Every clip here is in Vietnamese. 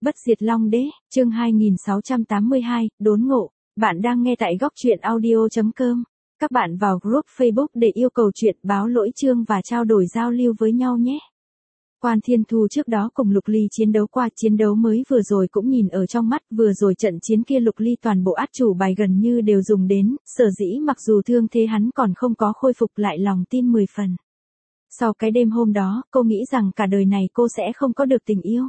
Bất diệt Long Đế, chương 2682, đốn ngộ. Bạn đang nghe tại góc truyện audio.com. Các bạn vào group Facebook để yêu cầu chuyện báo lỗi chương và trao đổi giao lưu với nhau nhé. Quan Thiên Thu trước đó cùng Lục Ly chiến đấu qua, chiến đấu mới vừa rồi cũng nhìn ở trong mắt, vừa rồi trận chiến kia Lục Ly toàn bộ át chủ bài gần như đều dùng đến, sở dĩ mặc dù thương thế hắn còn không có khôi phục lại lòng tin 10 phần. Sau cái đêm hôm đó, cô nghĩ rằng cả đời này cô sẽ không có được tình yêu.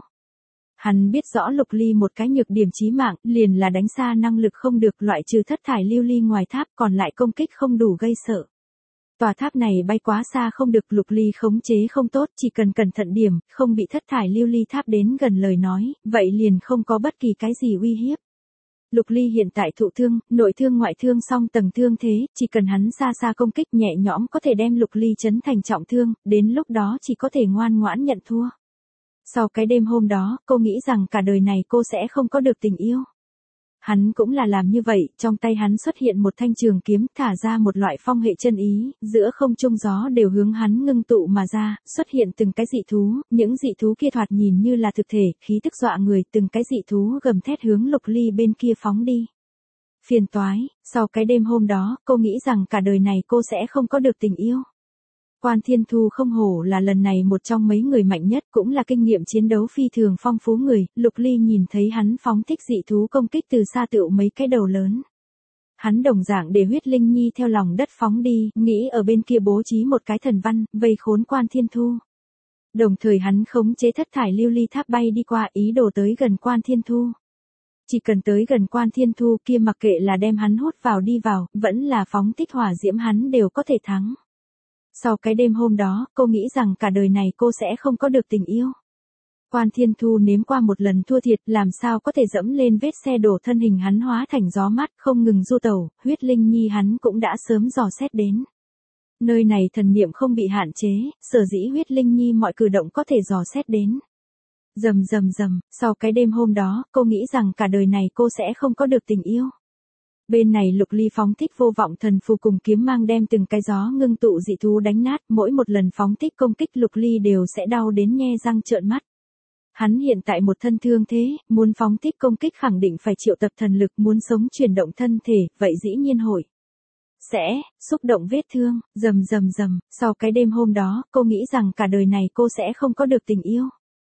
Hắn biết rõ Lục Ly một cái nhược điểm chí mạng, liền là đánh xa năng lực không được, loại trừ thất thải lưu ly ngoài tháp còn lại công kích không đủ gây sợ. Tòa tháp này bay quá xa không được, Lục Ly khống chế không tốt, chỉ cần cẩn thận điểm, không bị thất thải lưu ly tháp đến gần lời nói, vậy liền không có bất kỳ cái gì uy hiếp. Lục Ly hiện tại thụ thương, nội thương ngoại thương song tầng thương thế, chỉ cần hắn xa xa công kích nhẹ nhõm có thể đem Lục Ly chấn thành trọng thương, đến lúc đó chỉ có thể ngoan ngoãn nhận thua. Sau cái đêm hôm đó, cô nghĩ rằng cả đời này cô sẽ không có được tình yêu. Hắn cũng là làm như vậy, trong tay hắn xuất hiện một thanh trường kiếm, thả ra một loại phong hệ chân ý, giữa không trung gió đều hướng hắn ngưng tụ mà ra, xuất hiện từng cái dị thú, những dị thú kia thoạt nhìn như là thực thể, khí tức dọa người, từng cái dị thú gầm thét hướng Lục Ly bên kia phóng đi. Phiền toái, sau cái đêm hôm đó, cô nghĩ rằng cả đời này cô sẽ không có được tình yêu. Quan Thiên Thu không hổ là lần này một trong mấy người mạnh nhất, cũng là kinh nghiệm chiến đấu phi thường phong phú người, Lục Ly nhìn thấy hắn phóng thích dị thú công kích từ xa tựu mấy cái đầu lớn. Hắn đồng dạng để huyết linh nhi theo lòng đất phóng đi, nghĩ ở bên kia bố trí một cái thần văn, vây khốn Quan Thiên Thu. Đồng thời hắn khống chế thất thải lưu ly tháp bay đi qua, ý đồ tới gần Quan Thiên Thu. Chỉ cần tới gần Quan Thiên Thu kia, mặc kệ là đem hắn hút vào đi vào, vẫn là phóng thích hỏa diễm, hắn đều có thể thắng. Sau cái đêm hôm đó, cô nghĩ rằng cả đời này cô sẽ không có được tình yêu. Quan Thiên Thu nếm qua một lần thua thiệt, làm sao có thể dẫm lên vết xe đổ, thân hình hắn hóa thành gió mát không ngừng du tẩu, huyết linh nhi hắn cũng đã sớm dò xét đến. Nơi này thần niệm không bị hạn chế, sở dĩ huyết linh nhi mọi cử động có thể dò xét đến. Rầm rầm rầm, sau cái đêm hôm đó, cô nghĩ rằng cả đời này cô sẽ không có được tình yêu. Bên này Lục Ly phóng thích vô vọng thần phù cùng kiếm mang đem từng cái gió ngưng tụ dị thú đánh nát, mỗi một lần phóng thích công kích Lục Ly đều sẽ đau đến nhe răng trợn mắt. Hắn hiện tại một thân thương thế, muốn phóng thích công kích khẳng định phải triệu tập thần lực, muốn sống chuyển động thân thể, vậy dĩ nhiên hội sẽ xúc động vết thương, rầm rầm rầm, sau cái đêm hôm đó, cô nghĩ rằng cả đời này cô sẽ không có được tình yêu.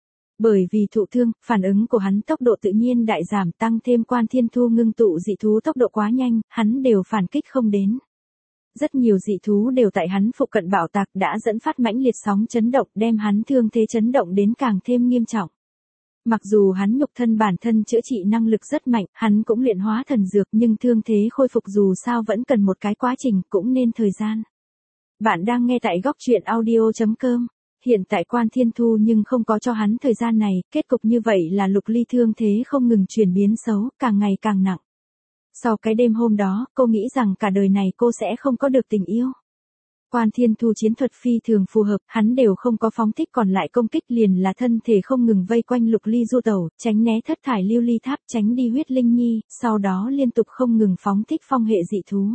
Bởi vì thụ thương, phản ứng của hắn tốc độ tự nhiên đại giảm, tăng thêm Quan Thiên Thu ngưng tụ dị thú tốc độ quá nhanh, hắn đều phản kích không đến. Rất nhiều dị thú đều tại hắn phụ cận bạo tạc, đã dẫn phát mãnh liệt sóng chấn động, đem hắn thương thế chấn động đến càng thêm nghiêm trọng. Mặc dù hắn nhục thân bản thân chữa trị năng lực rất mạnh, hắn cũng luyện hóa thần dược, nhưng thương thế khôi phục dù sao vẫn cần một cái quá trình, cũng nên thời gian. Bạn đang nghe tại góc truyện audio.com. Hiện tại Quan Thiên Thu nhưng không có cho hắn thời gian này, kết cục như vậy là Lục Ly thương thế không ngừng chuyển biến xấu, càng ngày càng nặng. Sau cái đêm hôm đó, cô nghĩ rằng cả đời này cô sẽ không có được tình yêu. Quan Thiên Thu chiến thuật phi thường phù hợp, hắn đều không có phóng thích còn lại công kích, liền là thân thể không ngừng vây quanh Lục Ly du tẩu, tránh né thất thải lưu ly tháp, tránh đi huyết linh nhi, sau đó liên tục không ngừng phóng thích phong hệ dị thú.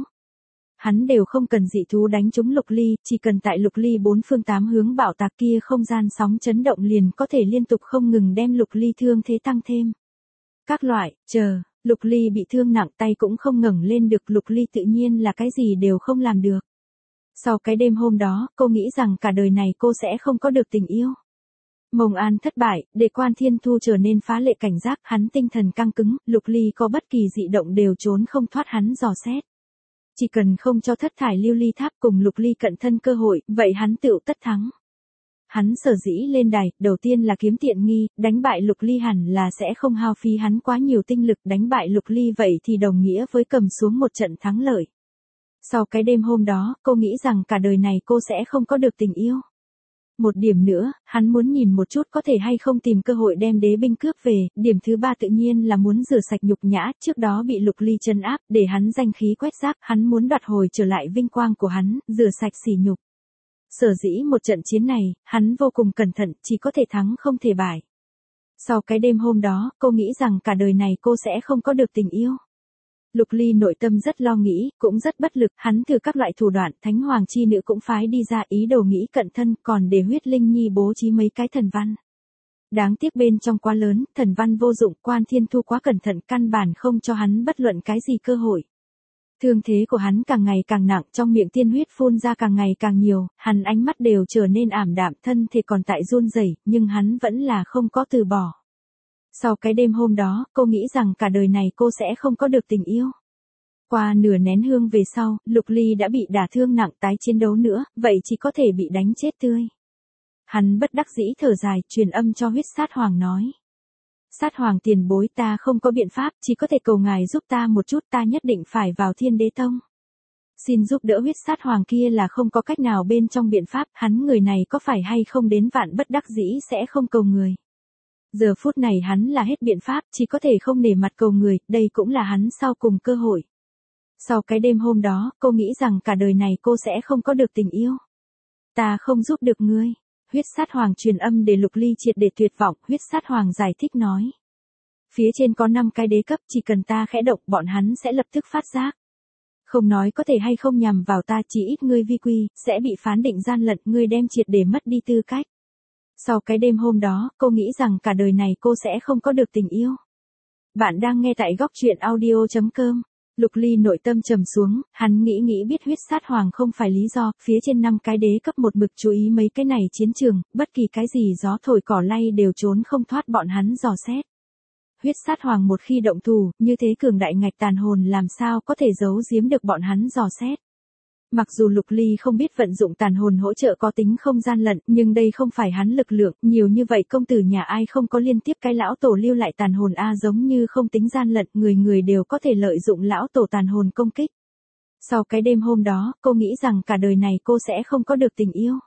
Hắn đều không cần dị thú đánh trúng Lục Ly, chỉ cần tại Lục Ly bốn phương tám hướng bạo tạc kia không gian sóng chấn động liền có thể liên tục không ngừng đem Lục Ly thương thế tăng thêm. Các loại, Lục Ly bị thương nặng, tay cũng không ngẩng lên được, Lục Ly tự nhiên là cái gì đều không làm được. Sau cái đêm hôm đó, cô nghĩ rằng cả đời này cô sẽ không có được tình yêu. Mông An thất bại, để Quan Thiên Thu trở nên phá lệ cảnh giác, hắn tinh thần căng cứng, Lục Ly có bất kỳ dị động đều trốn không thoát hắn dò xét. Chỉ cần không cho thất thải lưu ly tháp cùng Lục Ly cận thân cơ hội, vậy hắn tựu tất thắng. Hắn sở dĩ lên đài, đầu tiên là kiếm tiện nghi, đánh bại Lục Ly hẳn là sẽ không hao phí hắn quá nhiều tinh lực, đánh bại Lục Ly vậy thì đồng nghĩa với cầm xuống một trận thắng lợi. Sau cái đêm hôm đó, cô nghĩ rằng cả đời này cô sẽ không có được tình yêu. Một điểm nữa, hắn muốn nhìn một chút có thể hay không tìm cơ hội đem đế binh cướp về, điểm thứ ba tự nhiên là muốn rửa sạch nhục nhã, trước đó bị Lục Ly trấn áp, để hắn danh khí quét rác, hắn muốn đoạt hồi trở lại vinh quang của hắn, rửa sạch sỉ nhục. Sở dĩ một trận chiến này, hắn vô cùng cẩn thận, chỉ có thể thắng không thể bại. Sau cái đêm hôm đó, cô nghĩ rằng cả đời này cô sẽ không có được tình yêu. Lục Ly nội tâm rất lo nghĩ, cũng rất bất lực, hắn thử các loại thủ đoạn, Thánh Hoàng chi nữ cũng phái đi ra ý đồ nghĩ cận thân, còn để huyết linh nhi bố trí mấy cái thần văn. Đáng tiếc bên trong quá lớn, thần văn vô dụng, Quan Thiên Thu quá cẩn thận căn bản không cho hắn bất luận cái gì cơ hội. Thương thế của hắn càng ngày càng nặng, trong miệng tiên huyết phun ra càng ngày càng nhiều, hắn ánh mắt đều trở nên ảm đạm, thân thể còn tại run rẩy, nhưng hắn vẫn là không có từ bỏ. Sau cái đêm hôm đó, cô nghĩ rằng cả đời này cô sẽ không có được tình yêu. Qua nửa nén hương về sau, Lục Ly đã bị đả thương nặng, tái chiến đấu nữa, vậy chỉ có thể bị đánh chết tươi. Hắn bất đắc dĩ thở dài, truyền âm cho Huyết Sát Hoàng nói. Sát Hoàng tiền bối, ta không có biện pháp, chỉ có thể cầu ngài giúp ta một chút, ta nhất định phải vào Thiên Đế Tông. Xin giúp đỡ. Huyết Sát Hoàng kia là không có cách nào bên trong biện pháp, hắn người này có phải hay không đến vạn bất đắc dĩ sẽ không cầu người. Giờ phút này hắn là hết biện pháp, chỉ có thể không nể mặt cầu người, đây cũng là hắn sau cùng cơ hội. Sau cái đêm hôm đó, cô nghĩ rằng cả đời này cô sẽ không có được tình yêu. Ta không giúp được ngươi. Huyết Sát Hoàng truyền âm để Lục Ly triệt để tuyệt vọng. Huyết Sát Hoàng giải thích nói. Phía trên có 5 cái đế cấp, chỉ cần ta khẽ động bọn hắn sẽ lập tức phát giác. Không nói có thể hay không nhằm vào ta, chỉ ít ngươi vi quy, sẽ bị phán định gian lận, ngươi đem triệt để mất đi tư cách. Sau cái đêm hôm đó, cô nghĩ rằng cả đời này cô sẽ không có được tình yêu. Bạn đang nghe tại góc truyện audio.com. Lục Ly nội tâm trầm xuống, hắn nghĩ biết Huyết Sát Hoàng không phải lý do, phía trên 5 cái đế cấp một mực chú ý mấy cái này chiến trường, bất kỳ cái gì gió thổi cỏ lay đều trốn không thoát bọn hắn dò xét. Huyết Sát Hoàng một khi động thủ, như thế cường đại ngạch tàn hồn làm sao có thể giấu giếm được bọn hắn dò xét. Mặc dù Lục Ly không biết vận dụng tàn hồn hỗ trợ có tính không gian lận, nhưng đây không phải hắn lực lượng, nhiều như vậy công tử nhà ai không có liên tiếp cái lão tổ lưu lại tàn hồn giống như không tính gian lận, người đều có thể lợi dụng lão tổ tàn hồn công kích. Sau cái đêm hôm đó, cô nghĩ rằng cả đời này cô sẽ không có được tình yêu.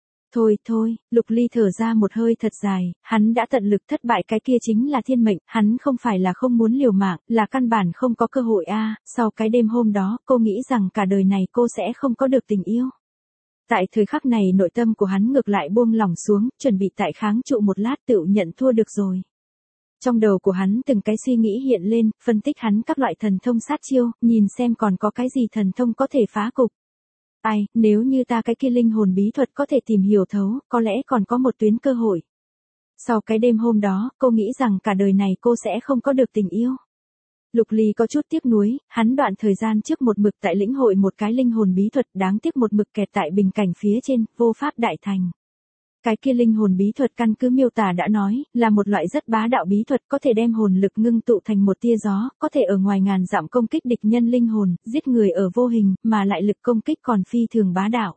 Thôi, Lục Ly thở ra một hơi thật dài, hắn đã tận lực, thất bại cái kia chính là thiên mệnh, hắn không phải là không muốn liều mạng, là căn bản không có cơ hội sau cái đêm hôm đó, cô nghĩ rằng cả đời này cô sẽ không có được tình yêu. Tại thời khắc này nội tâm của hắn ngược lại buông lỏng xuống, chuẩn bị tại kháng trụ một lát tự nhận thua được rồi. Trong đầu của hắn từng cái suy nghĩ hiện lên, phân tích hắn các loại thần thông sát chiêu, nhìn xem còn có cái gì thần thông có thể phá cục. Nếu như ta cái kia linh hồn bí thuật có thể tìm hiểu thấu, có lẽ còn có một tuyến cơ hội. Sau cái đêm hôm đó, cô nghĩ rằng cả đời này cô sẽ không có được tình yêu. Lục Ly có chút tiếc nuối, hắn đoạn thời gian trước một mực tại lĩnh hội một cái linh hồn bí thuật, đáng tiếc một mực kẹt tại bình cảnh phía trên, vô pháp đại thành. Cái kia linh hồn bí thuật căn cứ miêu tả đã nói, là một loại rất bá đạo bí thuật, có thể đem hồn lực ngưng tụ thành một tia gió, có thể ở ngoài ngàn dặm công kích địch nhân linh hồn, giết người ở vô hình, mà lại lực công kích còn phi thường bá đạo.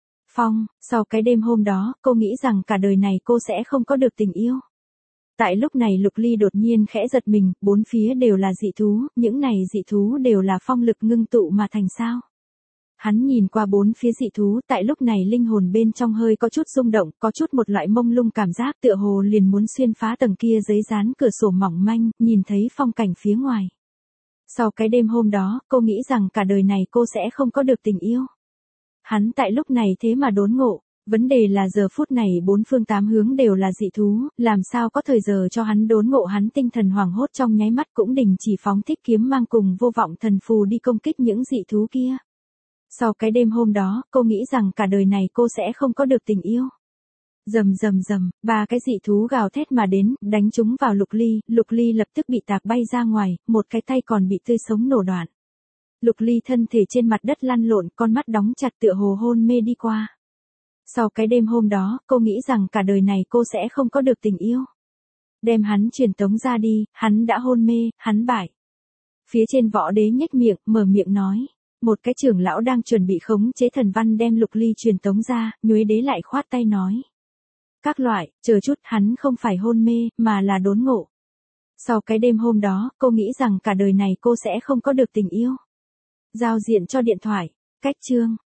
Sau cái đêm hôm đó, cô nghĩ rằng cả đời này cô sẽ không có được tình yêu. Tại lúc này Lục Ly đột nhiên khẽ giật mình, bốn phía đều là dị thú, những này dị thú đều là phong lực ngưng tụ mà thành sao. Hắn nhìn qua bốn phía dị thú, tại lúc này linh hồn bên trong hơi có chút rung động, có chút một loại mông lung cảm giác tựa hồ liền muốn xuyên phá tầng kia giấy dán cửa sổ mỏng manh, nhìn thấy phong cảnh phía ngoài. Sau cái đêm hôm đó, cô nghĩ rằng cả đời này cô sẽ không có được tình yêu. Hắn tại lúc này thế mà đốn ngộ, vấn đề là giờ phút này bốn phương tám hướng đều là dị thú, làm sao có thời giờ cho hắn đốn ngộ. Hắn tinh thần hoảng hốt trong nháy mắt cũng đình chỉ phóng thích kiếm mang cùng vô vọng thần phù đi công kích những dị thú kia. Sau cái đêm hôm đó, cô nghĩ rằng cả đời này cô sẽ không có được tình yêu. Rầm, ba cái dị thú gào thét mà đến, đánh chúng vào Lục Ly lập tức bị tạc bay ra ngoài, một cái tay còn bị tươi sống nổ đoạn. Lục Ly thân thể trên mặt đất lăn lộn, con mắt đóng chặt tựa hồ hôn mê đi qua. Sau cái đêm hôm đó, cô nghĩ rằng cả đời này cô sẽ không có được tình yêu. Đem hắn truyền tống ra đi, hắn đã hôn mê, hắn bại. Phía trên võ đế nhếch miệng, mở miệng nói. Một cái trưởng lão đang chuẩn bị khống chế thần văn đem Lục Ly truyền tống ra, Nhuế đế lại khoát tay nói. Các loại, chờ chút, hắn không phải hôn mê, mà là đốn ngộ. Sau cái đêm hôm đó, cô nghĩ rằng cả đời này cô sẽ không có được tình yêu. Giao diện cho điện thoại, cách chương.